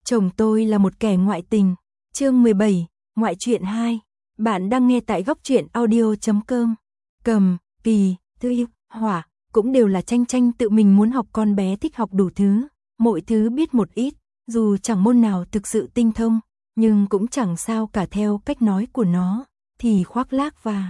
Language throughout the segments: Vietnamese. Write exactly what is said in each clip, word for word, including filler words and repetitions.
Chồng tôi là một kẻ ngoại tình. Chương mười bảy, ngoại truyện hai. Bạn đang nghe tại góc truyện audio chấm com. Cầm, Kỳ, Thư Yêu, Hỏa cũng đều là Chanh Chanh tự mình muốn học, con bé thích học đủ thứ, mọi thứ biết một ít, dù chẳng môn nào thực sự tinh thông, nhưng cũng chẳng sao cả. Theo cách nói của nó thì khoác lác và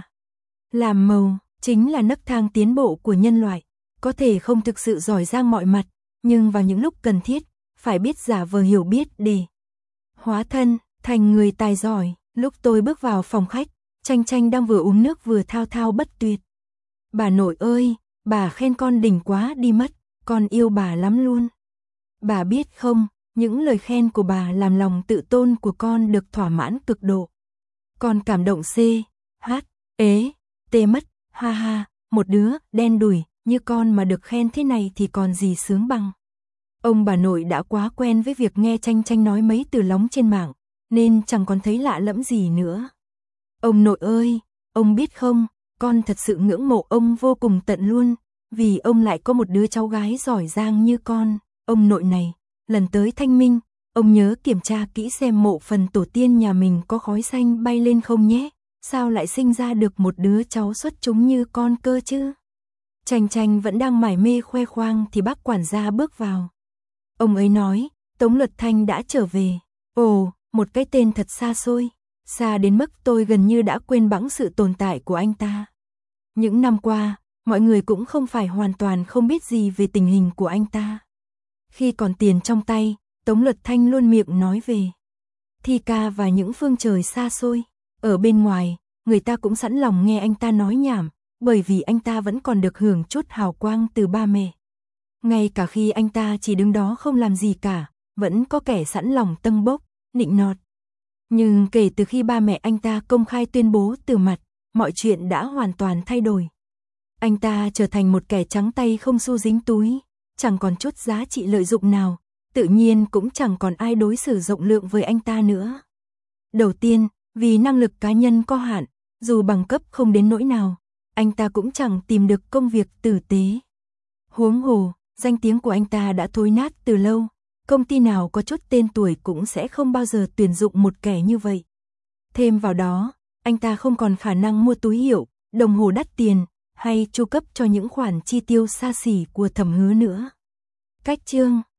làm màu chính là nấc thang tiến bộ của nhân loại. Có thể không thực sự giỏi giang mọi mặt, nhưng vào những lúc cần thiết phải biết giả vờ hiểu biết để hóa thân thành người tài giỏi. Lúc tôi bước vào phòng khách, Chanh Chanh đang vừa uống nước vừa thao thao bất tuyệt. Bà nội ơi, bà khen con đỉnh quá đi mất, con yêu bà lắm luôn. Bà biết không, những lời khen của bà làm lòng tự tôn của con được thỏa mãn cực độ. Con cảm động c, h, ế, tê mất, ha ha, một đứa đen đủi như con mà được khen thế này thì còn gì sướng bằng. Ông bà nội đã quá quen với việc nghe Chanh Chanh nói mấy từ lóng trên mạng, nên chẳng còn thấy lạ lẫm gì nữa. Ông nội ơi, ông biết không, con thật sự ngưỡng mộ ông vô cùng tận luôn, vì ông lại có một đứa cháu gái giỏi giang như con. Ông nội này, lần tới Thanh Minh, ông nhớ kiểm tra kỹ xem mộ phần tổ tiên nhà mình có khói xanh bay lên không nhé, sao lại sinh ra được một đứa cháu xuất chúng như con cơ chứ. Chanh Chanh vẫn đang mải mê khoe khoang thì bác quản gia bước vào. Ông ấy nói, Tống Luật Thanh đã trở về. Ồ, một cái tên thật xa xôi, xa đến mức tôi gần như đã quên bẵng sự tồn tại của anh ta. Những năm qua, mọi người cũng không phải hoàn toàn không biết gì về tình hình của anh ta. Khi còn tiền trong tay, Tống Luật Thanh luôn miệng nói về thi ca và những phương trời xa xôi. Ở bên ngoài, người ta cũng sẵn lòng nghe anh ta nói nhảm, bởi vì anh ta vẫn còn được hưởng chút hào quang từ ba mẹ. Ngay cả khi anh ta chỉ đứng đó không làm gì cả, vẫn có kẻ sẵn lòng tâng bốc, nịnh nọt. Nhưng kể từ khi ba mẹ anh ta công khai tuyên bố từ mặt, mọi chuyện đã hoàn toàn thay đổi. Anh ta trở thành một kẻ trắng tay không xu dính túi, chẳng còn chút giá trị lợi dụng nào, tự nhiên cũng chẳng còn ai đối xử rộng lượng với anh ta nữa. Đầu tiên, vì năng lực cá nhân có hạn, dù bằng cấp không đến nỗi nào, anh ta cũng chẳng tìm được công việc tử tế. Huống hồ, danh tiếng của anh ta đã thối nát từ lâu, công ty nào có chút tên tuổi cũng sẽ không bao giờ tuyển dụng một kẻ như vậy. Thêm vào đó, anh ta không còn khả năng mua túi hiệu, đồng hồ đắt tiền, hay chu cấp cho những khoản chi tiêu xa xỉ của Thẩm Hứa nữa. Cách chương,